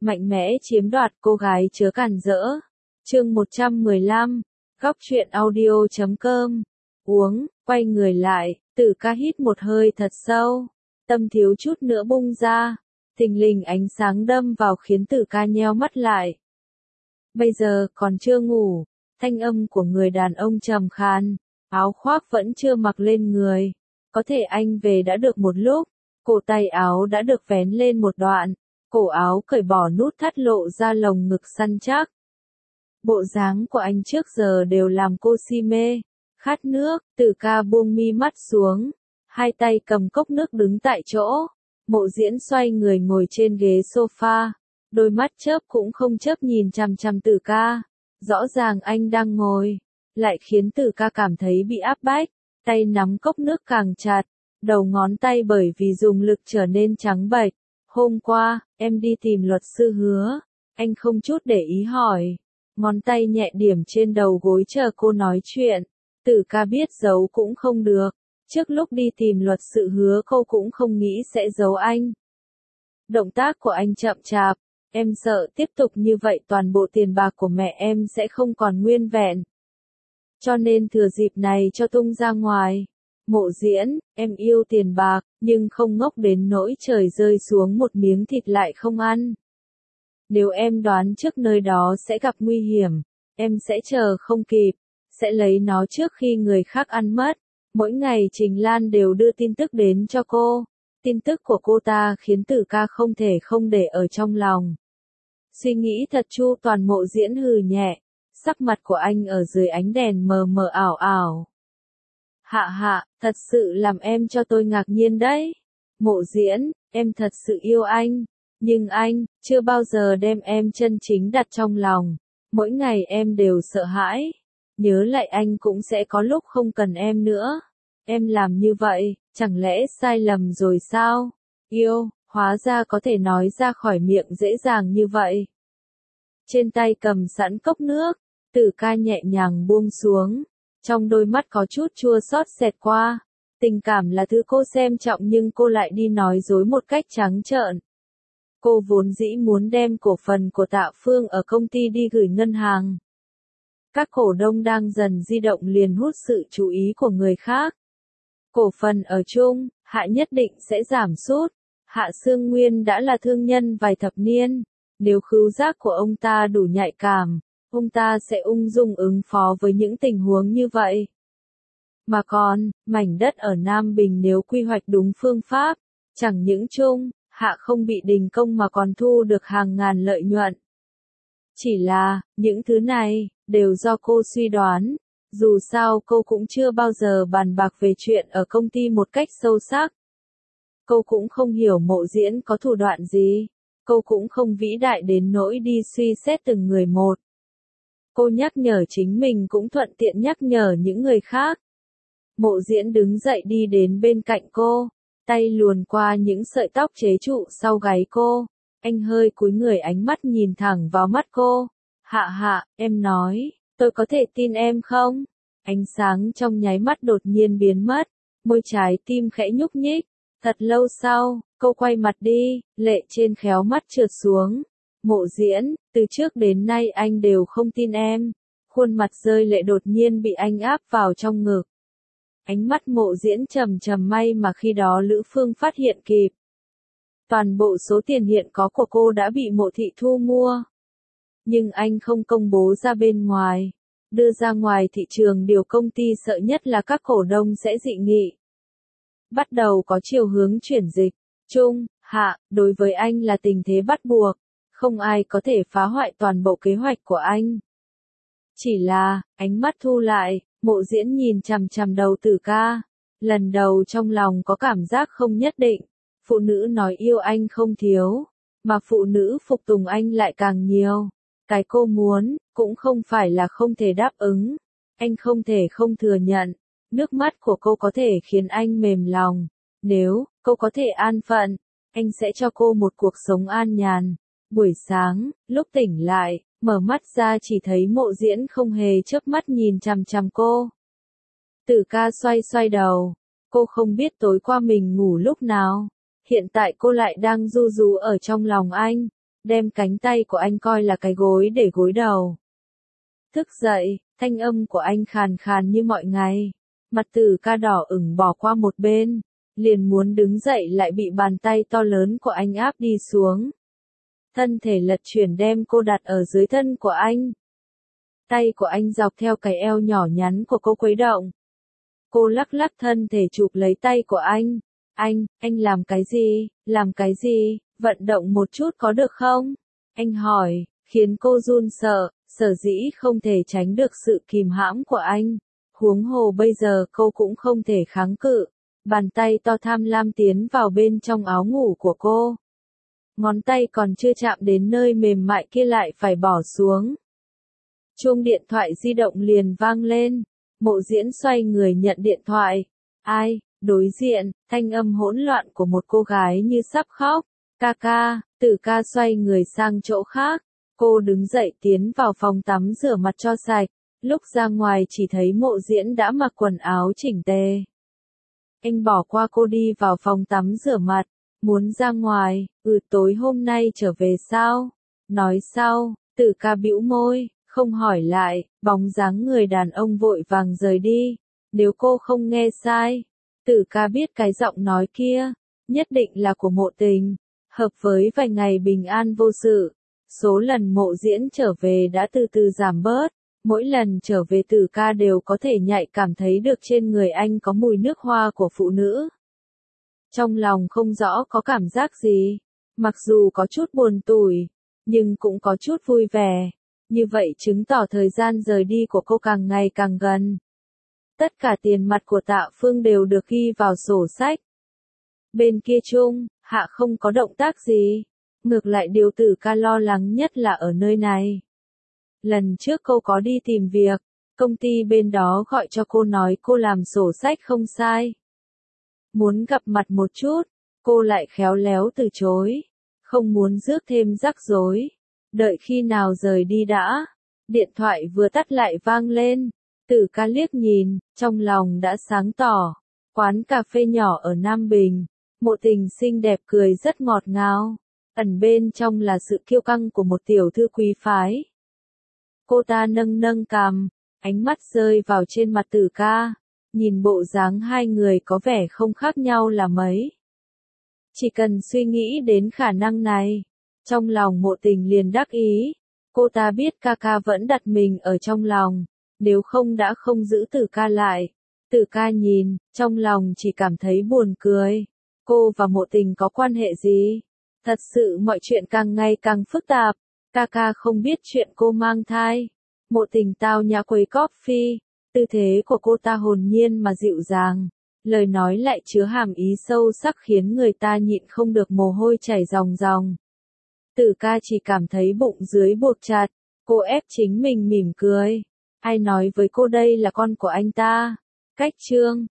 mạnh mẽ chiếm đoạt cô gái chớ cản rỡ. Chương 115, góc truyện audio.com. Uống, quay người lại, Tử Ca hít một hơi thật sâu, tâm thiếu chút nữa bung ra, thình lình ánh sáng đâm vào khiến Tử Ca nheo mắt lại. Bây giờ còn chưa ngủ, thanh âm của người đàn ông trầm khan, áo khoác vẫn chưa mặc lên người, có thể anh về đã được một lúc, cổ tay áo đã được vén lên một đoạn, cổ áo cởi bỏ nút thắt lộ ra lồng ngực săn chắc. Bộ dáng của anh trước giờ đều làm cô si mê, khát nước. Tử Ca buông mi mắt xuống, hai tay cầm cốc nước đứng tại chỗ, Mộ Diễn xoay người ngồi trên ghế sofa, đôi mắt chớp cũng không chớp nhìn chằm chằm Tử Ca, rõ ràng anh đang ngồi, lại khiến Tử Ca cảm thấy bị áp bách, tay nắm cốc nước càng chặt, đầu ngón tay bởi vì dùng lực trở nên trắng bệch. Hôm qua, em đi tìm luật sư Hứa, anh không chút để ý hỏi, ngón tay nhẹ điểm trên đầu gối chờ cô nói chuyện. Tử Ca biết giấu cũng không được, trước lúc đi tìm luật sư Hứa cô cũng không nghĩ sẽ giấu anh. Động tác của anh chậm chạp, em sợ tiếp tục như vậy toàn bộ tiền bạc của mẹ em sẽ không còn nguyên vẹn. Cho nên thừa dịp này cho tung ra ngoài. Mộ Diễn, em yêu tiền bạc, nhưng không ngốc đến nỗi trời rơi xuống một miếng thịt lại không ăn. Nếu em đoán trước nơi đó sẽ gặp nguy hiểm, em sẽ chờ không kịp, sẽ lấy nó trước khi người khác ăn mất. Mỗi ngày Trình Lan đều đưa tin tức đến cho cô. Tin tức của cô ta khiến Tử Ca không thể không để ở trong lòng. Suy nghĩ thật chu toàn. Mộ Diễn hừ nhẹ, sắc mặt của anh ở dưới ánh đèn mờ mờ ảo ảo. Hạ, thật sự làm em cho tôi ngạc nhiên đấy. Mộ Diễn, em thật sự yêu anh, nhưng anh chưa bao giờ đem em chân chính đặt trong lòng. Mỗi ngày em đều sợ hãi, nhớ lại anh cũng sẽ có lúc không cần em nữa. Em làm như vậy, chẳng lẽ sai lầm rồi sao? Yêu, hóa ra có thể nói ra khỏi miệng dễ dàng như vậy. Trên tay cầm sẵn cốc nước, Tử Ca nhẹ nhàng buông xuống, trong đôi mắt có chút chua xót xẹt qua. Tình cảm là thứ cô xem trọng nhưng cô lại đi nói dối một cách trắng trợn. Cô vốn dĩ muốn đem cổ phần của Tạ Phương ở công ty đi gửi ngân hàng. Các cổ đông đang dần di động liền hút sự chú ý của người khác. Cổ phần ở chung, Hạ nhất định sẽ giảm sút. Hạ Sương Nguyên đã là thương nhân vài thập niên, nếu khứu giác của ông ta đủ nhạy cảm, ông ta sẽ ung dung ứng phó với những tình huống như vậy. Mà còn, mảnh đất ở Nam Bình nếu quy hoạch đúng phương pháp, chẳng những chung, Hạ không bị đình công mà còn thu được hàng ngàn lợi nhuận. Chỉ là, những thứ này, đều do cô suy đoán. Dù sao cô cũng chưa bao giờ bàn bạc về chuyện ở công ty một cách sâu sắc. Cô cũng không hiểu Mộ Diễn có thủ đoạn gì. Cô cũng không vĩ đại đến nỗi đi suy xét từng người một. Cô nhắc nhở chính mình cũng thuận tiện nhắc nhở những người khác. Mộ Diễn đứng dậy đi đến bên cạnh cô, tay luồn qua những sợi tóc chế trụ sau gáy cô. Anh hơi cúi người, ánh mắt nhìn thẳng vào mắt cô. Hạ, em nói, tôi có thể tin em không? Ánh sáng trong nháy mắt đột nhiên biến mất, môi trái tim khẽ nhúc nhích. Thật lâu sau, cô quay mặt đi, lệ trên khéo mắt trượt xuống. Mộ Diễn, từ trước đến nay anh đều không tin em. Khuôn mặt rơi lệ đột nhiên bị anh áp vào trong ngực. Ánh mắt Mộ Diễn trầm trầm, may mà khi đó Lữ Phương phát hiện kịp. Toàn bộ số tiền hiện có của cô đã bị Mộ Thị thu mua. Nhưng anh không công bố ra bên ngoài. Đưa ra ngoài thị trường điều công ty sợ nhất là các cổ đông sẽ dị nghị. Bắt đầu có chiều hướng chuyển dịch. Trung, Hạ, đối với anh là tình thế bắt buộc. Không ai có thể phá hoại toàn bộ kế hoạch của anh. Chỉ là, ánh mắt thu lại, Mộ Diễn nhìn chằm chằm đầu Tử Ca. Lần đầu trong lòng có cảm giác không nhất định. Phụ nữ nói yêu anh không thiếu, mà phụ nữ phục tùng anh lại càng nhiều. Cái cô muốn, cũng không phải là không thể đáp ứng. Anh không thể không thừa nhận. Nước mắt của cô có thể khiến anh mềm lòng. Nếu cô có thể an phận, anh sẽ cho cô một cuộc sống an nhàn. Buổi sáng, lúc tỉnh lại, mở mắt ra chỉ thấy Mộ Diễn không hề chớp mắt nhìn chằm chằm cô. Tử Ca xoay đầu. Cô không biết tối qua mình ngủ lúc nào. Hiện tại cô lại đang ru rú ở trong lòng anh. đem cánh tay của anh coi là cái gối để gối đầu. Thức dậy, thanh âm của anh khàn khàn như mọi ngày. Mặt Tử Ca đỏ ửng bỏ qua một bên, liền muốn đứng dậy lại bị bàn tay to lớn của anh áp đi xuống. Thân thể lật chuyển đem cô đặt ở dưới thân của anh. Tay của anh dọc theo cái eo nhỏ nhắn của cô khuấy động. Cô lắc lắc thân thể chụp lấy tay của anh. Anh làm cái gì, vận động một chút có được không? Anh hỏi, khiến cô run sợ, sở dĩ không thể tránh được sự kìm hãm của anh. Huống hồ bây giờ cô cũng không thể kháng cự. Bàn tay to tham lam tiến vào bên trong áo ngủ của cô. Ngón tay còn chưa chạm đến nơi mềm mại kia lại phải bỏ xuống. Chuông điện thoại di động liền vang lên. Mộ Diễn xoay người nhận điện thoại. Ai? Đối diện, thanh âm hỗn loạn của một cô gái như sắp khóc. Ca, Tử Ca xoay người sang chỗ khác. Cô đứng dậy tiến vào phòng tắm rửa mặt cho sạch. Lúc ra ngoài chỉ thấy Mộ Diễn đã mặc quần áo chỉnh tề. Anh bỏ qua cô đi vào phòng tắm rửa mặt. Muốn ra ngoài, tối hôm nay trở về sao? Nói sau, Tử Ca bĩu môi, không hỏi lại, bóng dáng người đàn ông vội vàng rời đi. Nếu cô không nghe sai, Tử Ca biết cái giọng nói kia, nhất định là của Mộ Tình, hợp với vài ngày bình an vô sự. Số lần Mộ Diễn trở về đã từ từ giảm bớt, mỗi lần trở về Tử Ca đều có thể nhạy cảm thấy được trên người anh có mùi nước hoa của phụ nữ. Trong lòng không rõ có cảm giác gì, mặc dù có chút buồn tủi, nhưng cũng có chút vui vẻ. Như vậy chứng tỏ thời gian rời đi của cô càng ngày càng gần. Tất cả tiền mặt của Tạ Phương đều được ghi vào sổ sách. Bên kia Trung, Hạ không có động tác gì. Ngược lại điều Tử Ca lo lắng nhất là ở nơi này. Lần trước cô có đi tìm việc, công ty bên đó gọi cho cô nói cô làm sổ sách không sai. Muốn gặp mặt một chút, cô lại khéo léo từ chối. Không muốn rước thêm rắc rối. Đợi khi nào rời đi đã. Điện thoại vừa tắt lại vang lên. Tử Ca liếc nhìn, trong lòng đã sáng tỏ. Quán cà phê nhỏ ở Nam Bình. Mộ Tình xinh đẹp cười rất ngọt ngào. Ẩn bên trong là sự kiêu căng của một tiểu thư quý phái. Cô ta nâng nâng cằm, ánh mắt rơi vào trên mặt Tử Ca. Nhìn bộ dáng hai người có vẻ không khác nhau là mấy. Chỉ cần suy nghĩ đến khả năng này, trong lòng Mộ Tình liền đắc ý. Cô ta biết ca vẫn đặt mình ở trong lòng, nếu không đã không giữ Tử Ca lại. Tử Ca nhìn, trong lòng chỉ cảm thấy buồn cười. Cô và Mộ Tình có quan hệ gì? Thật sự mọi chuyện càng ngày càng phức tạp. Ca không biết chuyện cô mang thai. Mộ Tình tao nhã quấy coffee. Tư thế của cô ta hồn nhiên mà dịu dàng. Lời nói lại chứa hàm ý sâu sắc khiến người ta nhịn không được mồ hôi chảy ròng ròng. Tử Ca chỉ cảm thấy bụng dưới buộc chặt. Cô ép chính mình mỉm cười. Ai nói với cô đây là con của anh ta? Cách chương